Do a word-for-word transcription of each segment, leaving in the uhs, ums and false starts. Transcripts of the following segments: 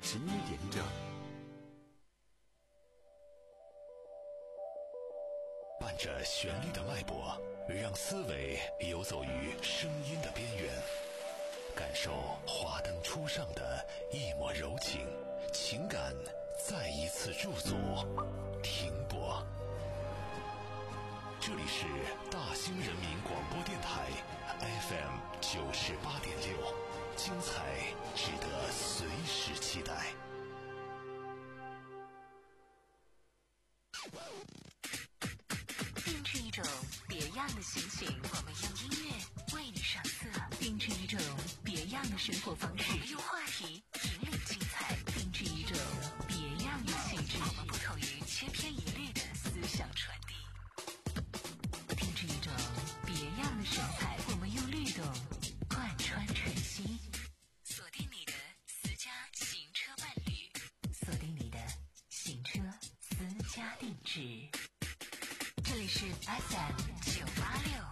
起一点着， 伴着旋律的脉搏，让思维游走于声音的边缘，感受华灯初上的一抹柔情，情感再一次驻足停泊。这里是大兴人民广播电台 F M 九十八点六，精彩值得随时期待。 定制一种别样的心情，我们用音乐为你上色；定制一种别样的生活方式，我们用话题引领精彩；定制一种别样的气质，我们不同于千篇一律的思想传递；定制一种别样的神采，我们用律动贯穿晨曦。锁定你的私家行车伴侣，锁定你的行车私家定制。这里是 F M 九八六。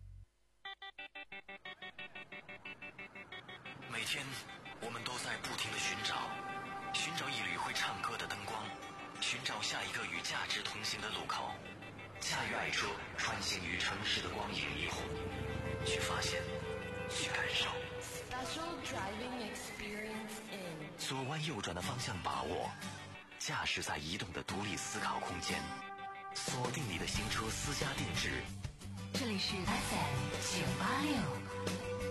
每天我们都在不停地寻找，寻找一缕会唱歌的灯光，寻找下一个与价值同行的路口。驾驭爱车，穿行于城市的光影霓虹，去发现，去感受。 Special driving experience in 左弯右转的方向把握，驾驶在移动的独立思考空间。锁定你的行车私家定制， 这里是 F M 九八六。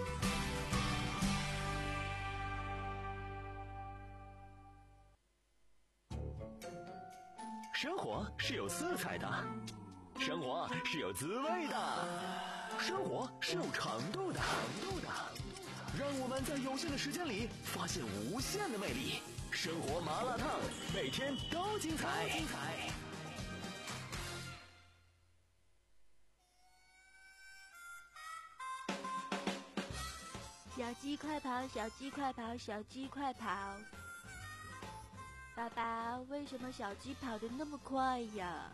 生活是有色彩的，生活是有滋味的，生活是有长度的。让我们在有限的时间里发现无限的魅力。生活麻辣烫，每天都精彩。 小鸡快跑，小鸡快跑，小鸡快跑！爸爸，为什么小鸡跑得那么快呀？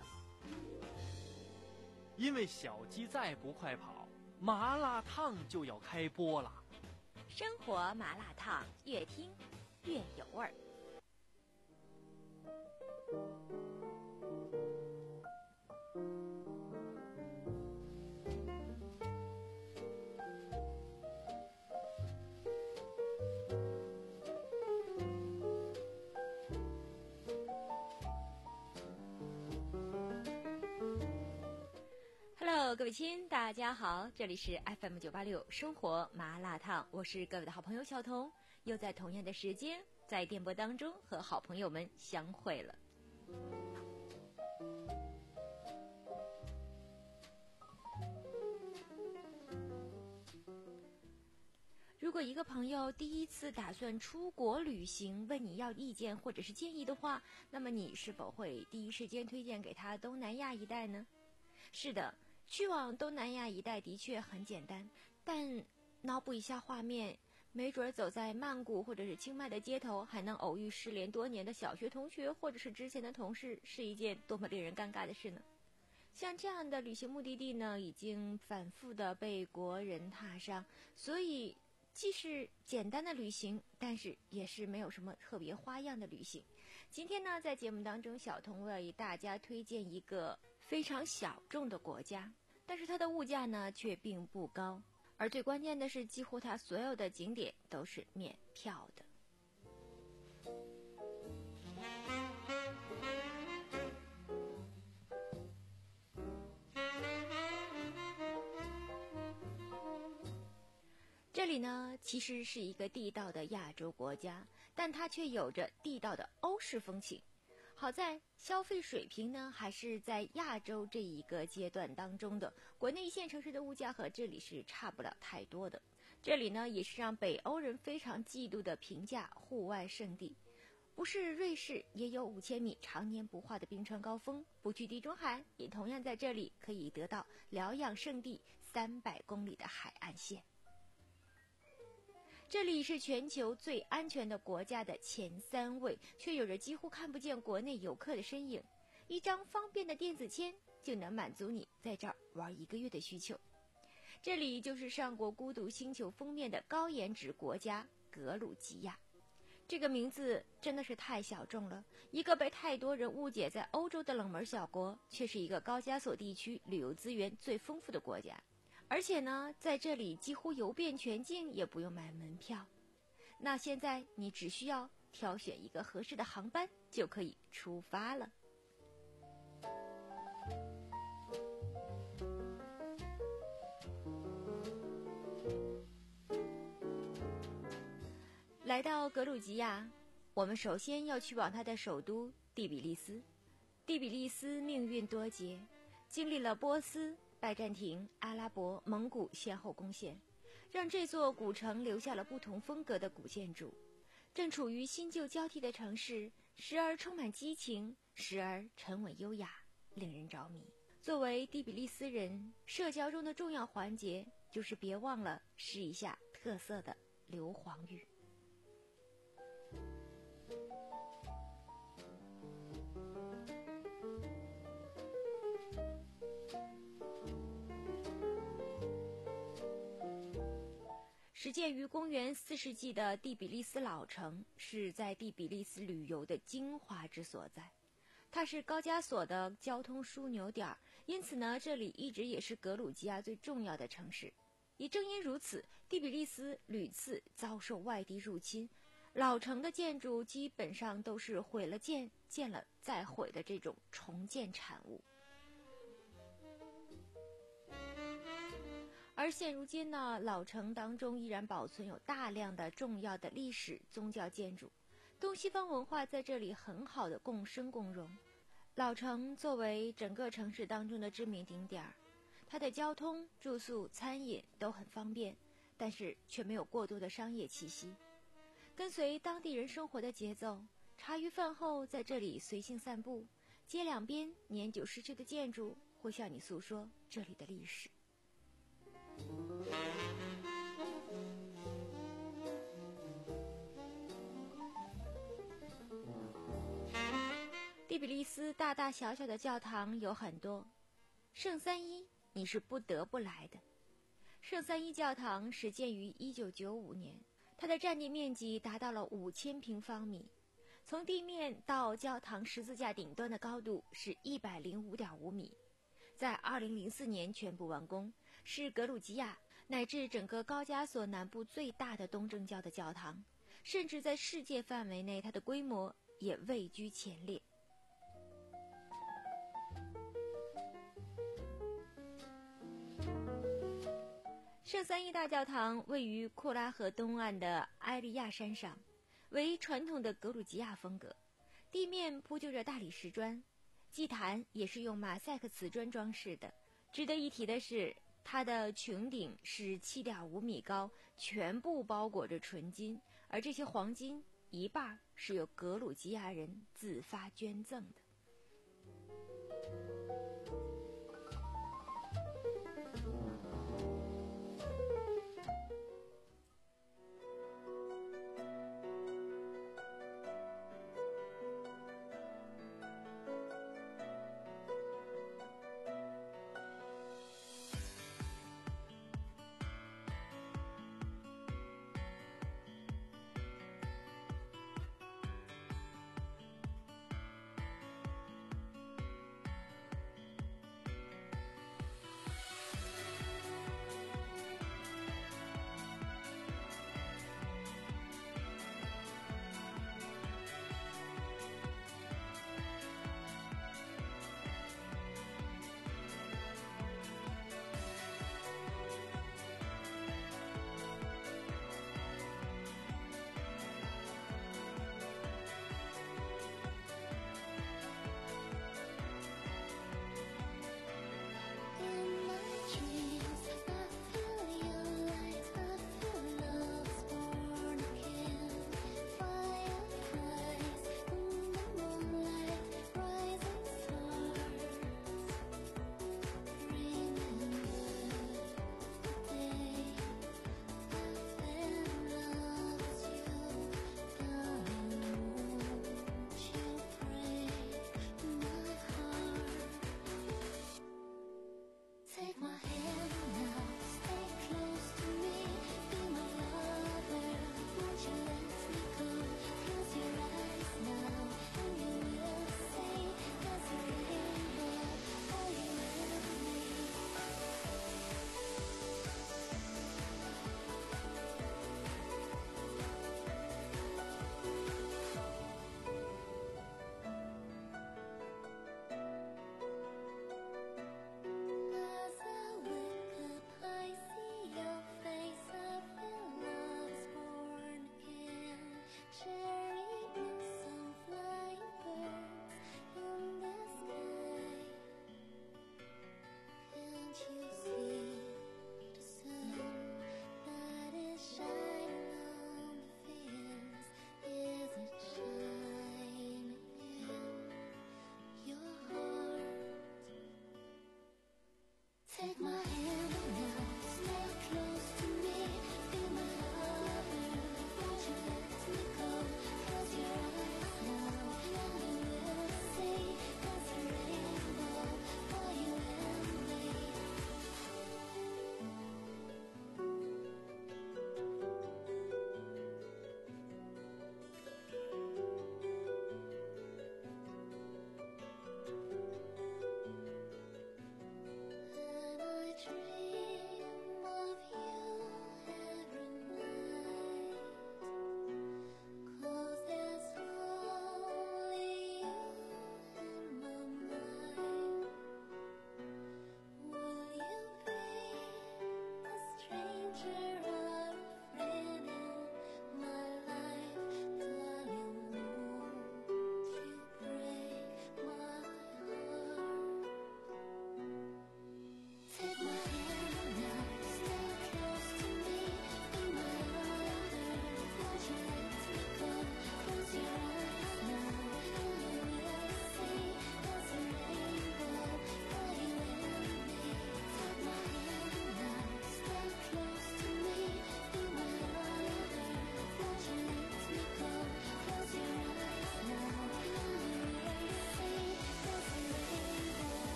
因为小鸡再不快跑，麻辣烫就要开播了。 生活麻辣烫，越听越有味儿。Hello， 各位亲，大家好，这里是 F M 九八六生活麻辣烫，我是各位的好朋友小彤，又在同样的时间在电波当中和好朋友们相会了。如果一个朋友第一次打算出国旅行，问你要意见或者是建议的话，那么你是否会第一时间推荐给他东南亚一带呢？是的，去往东南亚一带的确很简单，但脑补一下画面，没准走在曼谷或者是清迈的街头，还能偶遇失联多年的小学同学或者是之前的同事，是一件多么令人尴尬的事呢？像这样的旅行目的地呢，已经反复的被国人踏上，所以既是简单的旅行，但是也是没有什么特别花样的旅行。今天呢，在节目当中，小彤为大家推荐一个非常小众的国家，但是它的物价呢却并不高，而最关键的是，几乎它所有的景点都是免票的。这里呢，其实是一个地道的亚洲国家，但它却有着地道的欧式风情。好在消费水平呢，还是在亚洲这一个阶段当中的，国内一线城市的物价和这里是差不了太多的。这里呢，也是让北欧人非常嫉妒的平价户外胜地。不是瑞士也有五千米常年不化的冰川高峰，不去地中海也同样在这里可以得到疗养胜地三百公里的海岸线。这里是全球最安全的国家的前三位，却有着几乎看不见国内游客的身影。一张方便的电子签就能满足你在这儿玩一个月的需求。这里就是上过《孤独星球》封面的高颜值国家格鲁吉亚。 这个名字真的是太小众了，一个被太多人误解在欧洲的冷门小国，却是一个高加索地区旅游资源最丰富的国家。而且呢，在这里几乎游遍全境也不用买门票。那现在你只需要挑选一个合适的航班就可以出发了。来到格鲁吉亚，我们首先要去往它的首都第比利斯。第比利斯命运多劫，经历了波斯、拜占庭、阿拉伯、蒙古先后攻陷，让这座古城留下了不同风格的古建筑。正处于新旧交替的城市，时而充满激情，时而沉稳优雅，令人着迷。作为第比利斯人，社交中的重要环节就是别忘了试一下特色的硫磺浴。始建于公元四世纪的第比利斯老城，是在第比利斯旅游的精华之所在。它是高加索的交通枢纽点，因此呢，这里一直也是格鲁吉亚最重要的城市。也正因如此，第比利斯屡次遭受外敌入侵，老城的建筑基本上都是毁了建，建了再毁的这种重建产物。而现如今呢，老城当中依然保存有大量的重要的历史宗教建筑，东西方文化在这里很好的共生共荣。老城作为整个城市当中的知名景点，它的交通、住宿、餐饮都很方便，但是却没有过多的商业气息。跟随当地人生活的节奏，茶余饭后在这里随性散步，街两边年久失修的建筑会向你诉说这里的历史。第比利斯大大小小的教堂有很多，圣三一你是不得不来的。圣三一教堂始建于一九九五年，它的占地面积达到了五千平方米，从地面到教堂十字架顶端的高度是一百零五点五米，在二零零四年全部完工，是格鲁吉亚乃至整个高加索南部最大的东正教的教堂，甚至在世界范围内，它的规模也位居前列。圣三一大教堂位于库拉河东岸的埃利亚山上，为传统的格鲁吉亚风格，地面铺就着大理石砖，祭坛也是用马赛克瓷砖装饰的。值得一提的是，它的穹顶是 七点五米高，全部包裹着纯金，而这些黄金一半是由格鲁吉亚人自发捐赠的。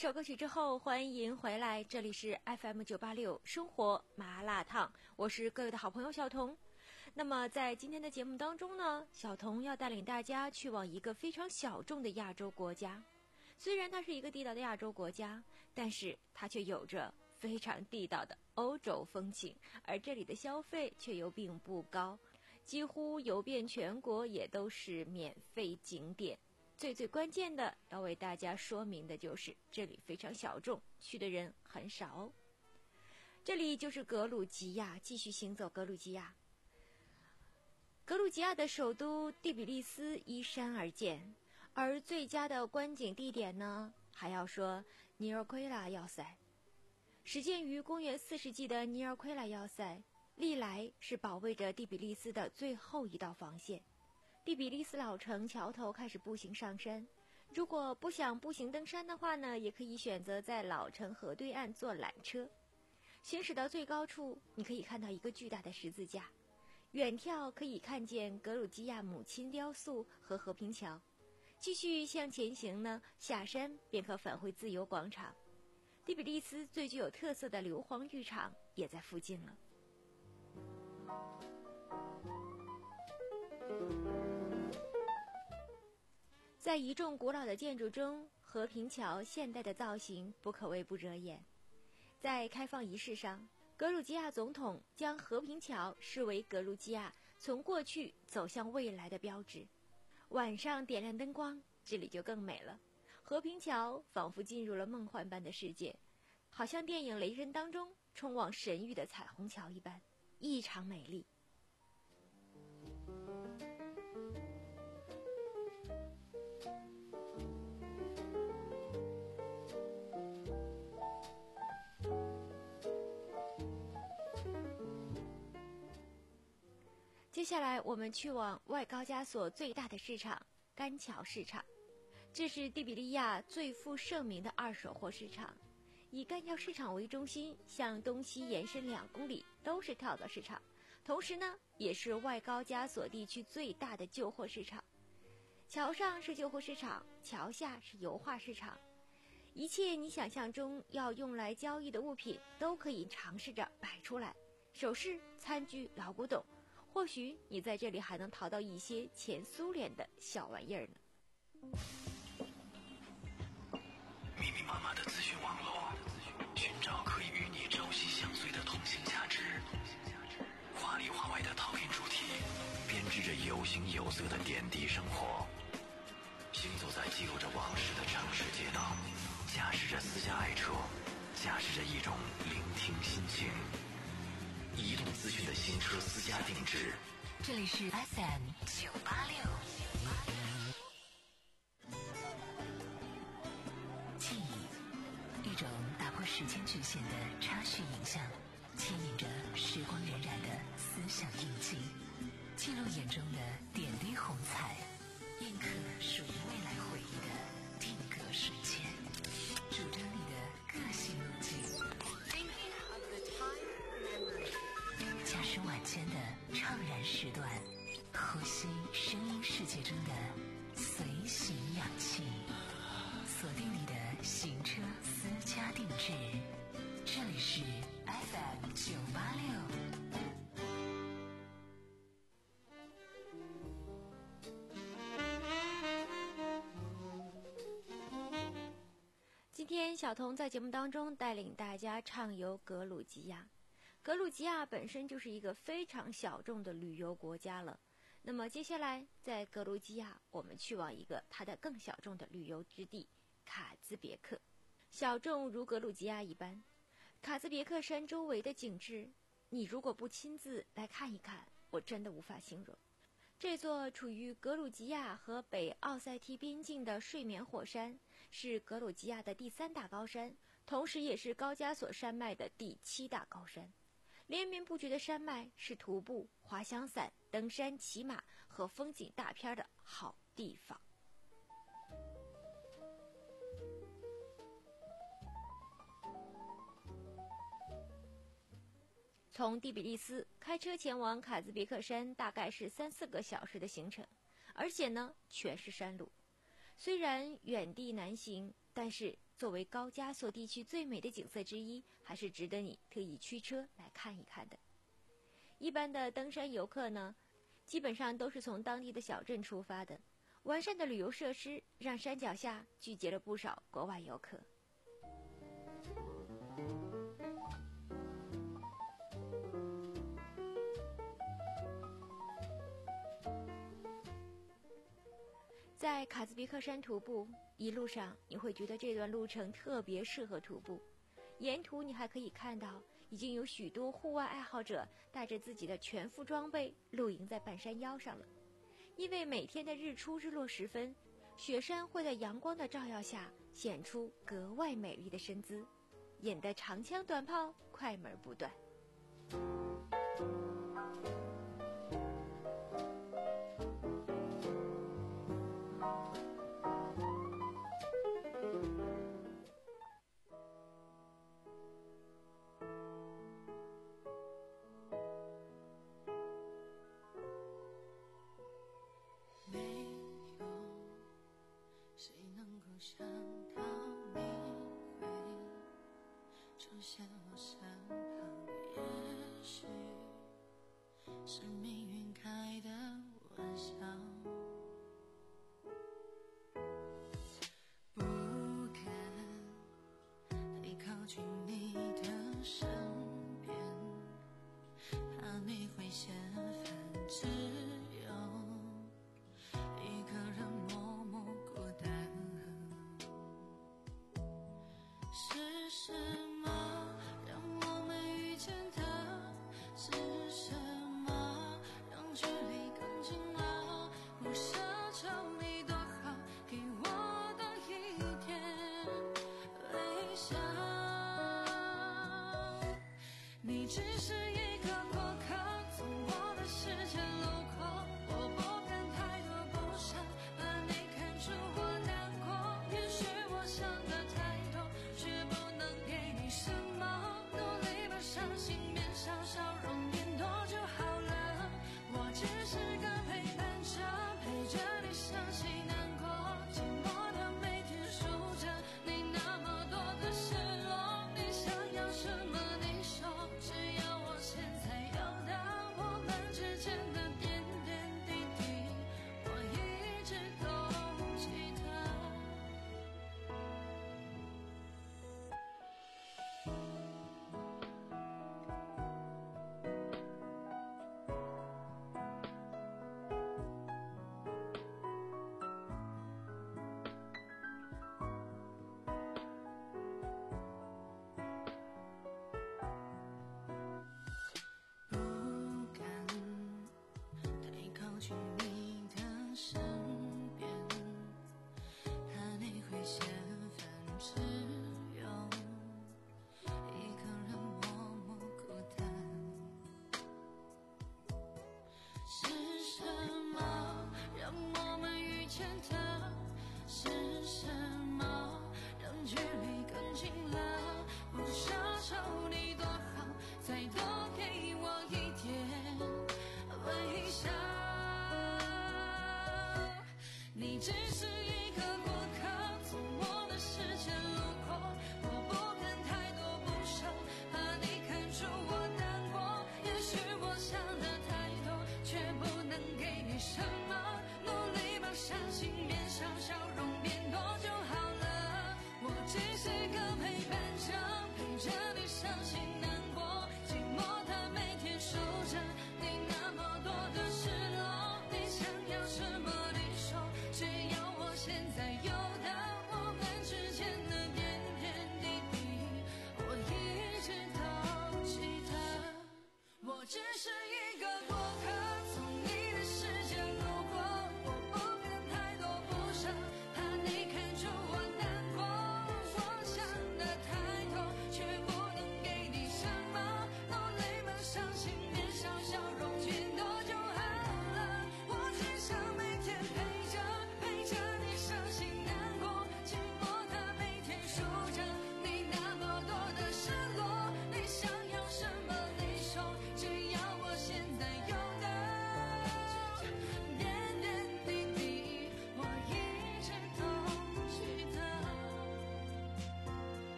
首歌曲之后，欢迎回来，这里是 F M 九八六生活麻辣烫，我是各位的好朋友小童。那么在今天的节目当中呢，小童要带领大家去往一个非常小众的亚洲国家。虽然它是一个地道的亚洲国家，但是它却有着非常地道的欧洲风情，而这里的消费却又并不高，几乎游遍全国也都是免费景点。最最关键的要为大家说明的就是这里非常小众，去的人很少哦。这里就是格鲁吉亚，继续行走格鲁吉亚。格鲁吉亚的首都第比利斯依山而建，而最佳的观景地点呢，还要说尼尔奎拉要塞。始建于公元四世纪的尼尔奎拉要塞，历来是保卫着第比利斯的最后一道防线。第比利斯老城桥头开始步行上山，如果不想步行登山的话呢，也可以选择在老城河对岸坐缆车。行驶到最高处，你可以看到一个巨大的十字架，远眺可以看见格鲁吉亚母亲雕塑和和平桥。继续向前行呢，下山便可返回自由广场。第比利斯最具有特色的硫磺浴场也在附近了。在一众古老的建筑中，和平桥现代的造型不可谓不惹眼。在开放仪式上，格鲁吉亚总统将和平桥视为格鲁吉亚从过去走向未来的标志。晚上点亮灯光，这里就更美了。和平桥仿佛进入了梦幻般的世界，好像电影《雷神》当中冲往神域的彩虹桥一般，异常美丽。接下来我们去往外高加索最大的市场甘桥市场，这是第比利亚最负盛名的二手货市场。以甘桥市场为中心，向东西延伸两公里都是跳蚤市场，同时呢也是外高加索地区最大的旧货市场。桥上是旧货市场，桥下是油画市场，一切你想象中要用来交易的物品都可以尝试着摆出来，首饰、餐具、老古董，或许你在这里还能淘到一些前苏联的小玩意儿呢。 密密麻麻的资讯网络，寻找可以与你朝夕相随的通信价值。华里华外的陶片主题，编织着有形有色的点滴生活。行走在记录着往事的城市街道，驾驶着私家爱车，驾驶着一种聆听心情。移动资讯的新车私家定制， 这里是 F M 九八六。记忆，一种打破时间局限的插叙影像，牵引着时光荏苒的思想印记，记录眼中的点滴红彩，印刻属于未来回忆的定格瞬间，主张你的个性路径。驾驶晚间的怅然时段，呼吸声音世界中的随行氧气，锁定你的行车私家定制，这里是 F M 九八六。 今天小童在节目当中带领大家畅游格鲁吉亚。格鲁吉亚本身就是一个非常小众的旅游国家了，那么接下来在格鲁吉亚我们去往一个它的更小众的旅游之地卡兹别克。小众如格鲁吉亚一般，卡兹别克山周围的景致，你如果不亲自来看一看，我真的无法形容。这座处于格鲁吉亚和北奥塞梯边境的睡眠火山，是格鲁吉亚的第三大高山，同时也是高加索山脉的第七大高山。连绵不绝的山脉是徒步、滑翔伞、登山、骑马和风景大片的好地方。从第比利斯开车前往卡兹别克山大概是三四个小时的行程，而且呢全是山路。虽然远地难行，但是作为高加索地区最美的景色之一，还是值得你特意驱车来看一看的。一般的登山游客呢，基本上都是从当地的小镇出发的，完善的旅游设施让山脚下聚集了不少国外游客。在卡兹比克山徒步，一路上你会觉得这段路程特别适合徒步。沿途你还可以看到，已经有许多户外爱好者带着自己的全副装备露营在半山腰上了。因为每天的日出日落时分，雪山会在阳光的照耀下显出格外美丽的身姿，引得长枪短炮快门不断。 想到你会出现我身旁，也许是命运开的玩笑，不敢太靠近你的身边，怕你会嫌烦，只有一个人默默孤单。是什么让我们遇见的？是什么让距离更近了？不奢求你多好，给我的一点微笑。你只是一个过客，从我的世界路过，我不敢太多不舍，怕你看出我难过。也许我想的太多，却不能给你什么，努力把伤心变小，笑容变多就好了。我只是个陪伴者，陪着你伤心难过，寂寞的每天数着你那么多的失落。你想要什么你说，只要我现在有的，我们之间的点点滴滴，我一直都记得。不敢太靠近你的身边，怕你会嫌烦，只有一个人默默孤单。是什么让我们遇见的？是什么让距离更近了？不奢求你多好，再多给我一点微笑。你只是一个过客，从我的世界路过，我不敢太多不舍，怕你看出我难过。也许我想的太多，却不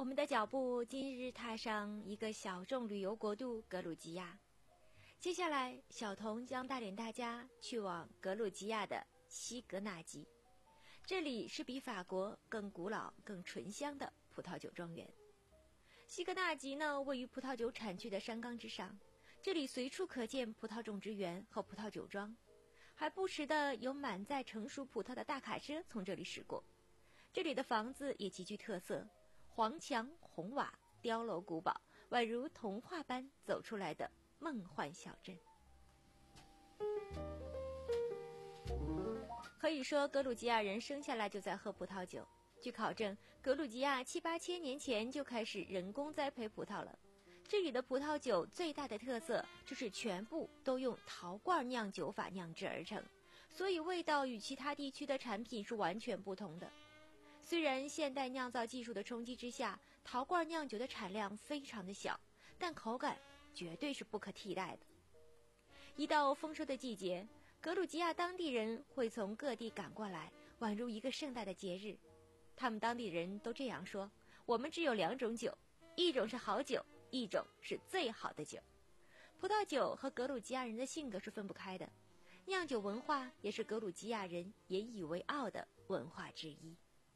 们的脚步今日踏上一个小众旅游国度格鲁吉亚。接下来，小童将带领大家去往格鲁吉亚的西格纳吉，这里是比法国更古老、更醇香的葡萄酒庄园。西格纳吉呢，位于葡萄酒产区的山岗之上，这里随处可见葡萄种植园和葡萄酒庄，还不时的有满载成熟葡萄的大卡车从这里驶过。这里的房子也极具特色，黄墙红瓦，碉楼古堡，宛如童话般走出来的梦幻小镇。可以说，格鲁吉亚人生下来就在喝葡萄酒。据考证，格鲁吉亚七八千年前就开始人工栽培葡萄了。这里的葡萄酒最大的特色就是全部都用陶罐酿酒法酿制而成，所以味道与其他地区的产品是完全不同的。虽然现代酿造技术的冲击之下，陶罐酿酒的产量非常的小，但口感绝对是不可替代的。一到丰收的季节，格鲁吉亚当地人会从各地赶过来，宛如一个盛大的节日。他们当地人都这样说：我们只有两种酒，一种是好酒，一种是最好的酒。葡萄酒和格鲁吉亚人的性格是分不开的，酿酒文化也是格鲁吉亚人引以为傲的文化之一。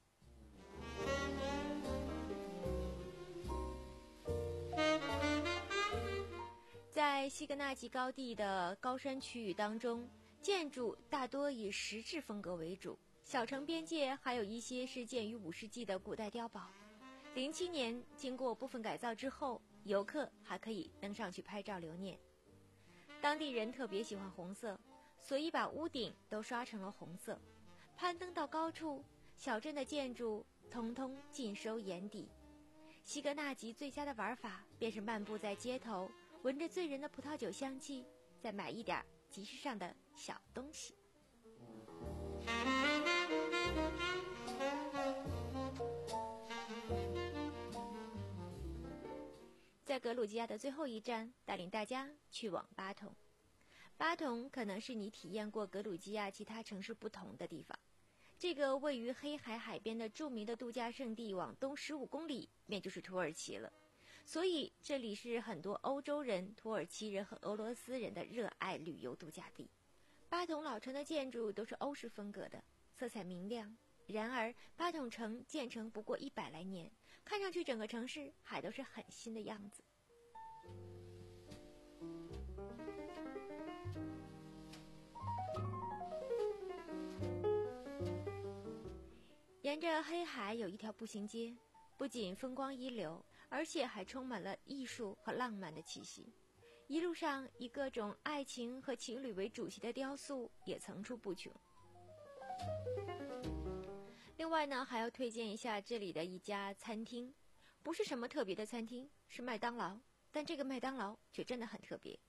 在西格纳吉高地的高山区域当中，建筑大多以石质风格为主，小城边界还有一些是建于五世纪的古代碉堡。零七年经过部分改造之后，游客还可以登上去拍照留念。当地人特别喜欢红色，所以把屋顶都刷成了红色。攀登到高处，小镇的建筑通通尽收眼底。西格纳吉最佳的玩法便是漫步在街头，闻着醉人的葡萄酒香气，再买一点集市上的小东西。在格鲁吉亚的最后一站，带领大家去往巴统。巴统可能是你体验过格鲁吉亚其他城市不同的地方。这个位于黑海海边的著名的度假胜地，往东十五公里便就是土耳其了。所以这里是很多欧洲人、土耳其人和俄罗斯人的热爱旅游度假地。巴统老城的建筑都是欧式风格的，色彩明亮。然而巴统城建成不过一百来年，看上去整个城市还都是很新的样子。沿着黑海有一条步行街，不仅风光一流，而且还充满了艺术和浪漫的气息。一路上以各种爱情和情侣为主题的雕塑也层出不穷。另外呢，还要推荐一下这里的一家餐厅，不是什么特别的餐厅，是麦当劳，但这个麦当劳却真的很特别。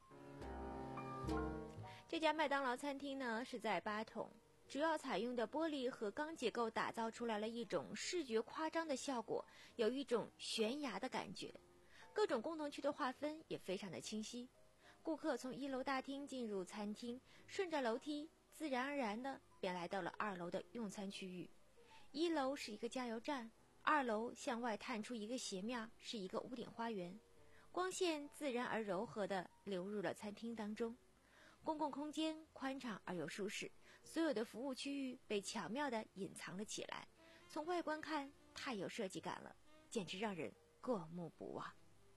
这家麦当劳餐厅呢是在巴统，主要采用的玻璃和钢结构打造出来了一种视觉夸张的效果，有一种悬崖的感觉。各种功能区的划分也非常的清晰。顾客从一楼大厅进入餐厅，顺着楼梯自然而然的便来到了二楼的用餐区域。一楼是一个加油站，二楼向外探出一个斜面，是一个屋顶花园。光线自然而柔和地流入了餐厅当中。公共空间宽敞而又舒适，所有的服务区域被巧妙地隐藏了起来。从外观看，太有设计感了，简直让人过目不忘。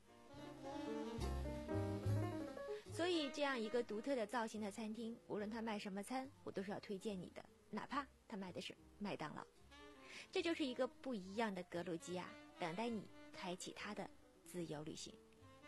所以这样一个独特的造型的餐厅，无论它卖什么餐，我都是要推荐你的，哪怕它卖的是麦当劳。这就是一个不一样的格鲁吉亚，等待你开启它的自由旅行。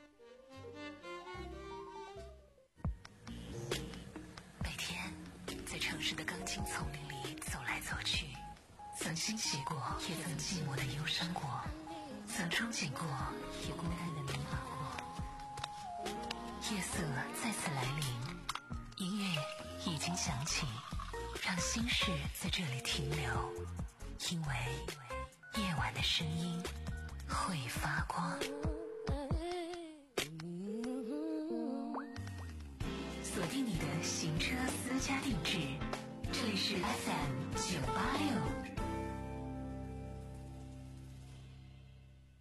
每天在城市的钢筋丛林里走来走去，曾欣喜过，也曾寂寞的忧伤过，曾憧憬过，也孤单的迷茫过。夜色再次来临，音乐已经响起，让心事在这里停留，因为夜晚的声音会发光。锁定你的行车私家定制，这里是 F M 九八六。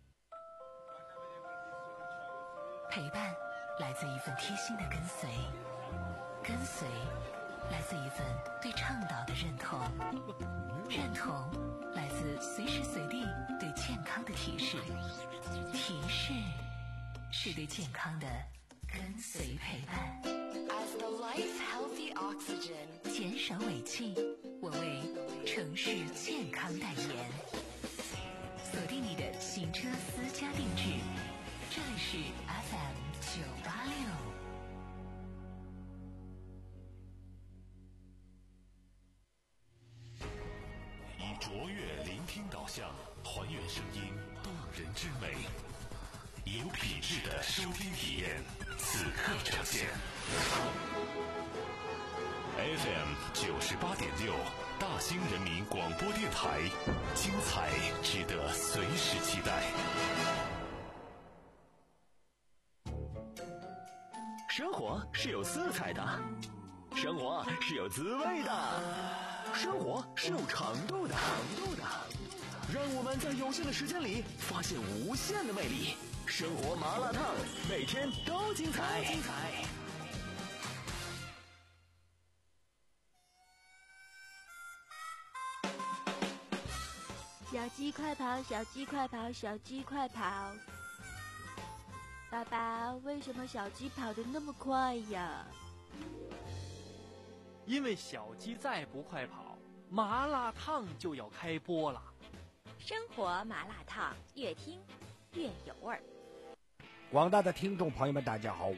陪伴来自一份贴心的跟随，跟随来自一份对倡导的认同，认同来自随时随地对健康的提示，提示是对健康的跟随陪伴。 As the life healthy oxygen， 减少尾气，我为城市健康代言。锁定你的行车私家定制，这里是 F M 九八六。 以卓越聆听导向，还原声音动人之美，有品质的收听体验，此刻呈现。F M 九十八点六，大兴人民广播电台，精彩值得随时期待。 生活是有色彩的，生活是有滋味的，生活是有长度的。长度的，让我们在有限的时间里发现无限的魅力。生活麻辣烫，每天都精彩。精彩。 小鸡快跑，小鸡快跑，小鸡快跑！爸爸，为什么小鸡跑得那么快呀？ 因为小鸡再不快跑，麻辣烫就要开播了。 生活麻辣烫，越听越有味儿。 广大的听众朋友们，大家好，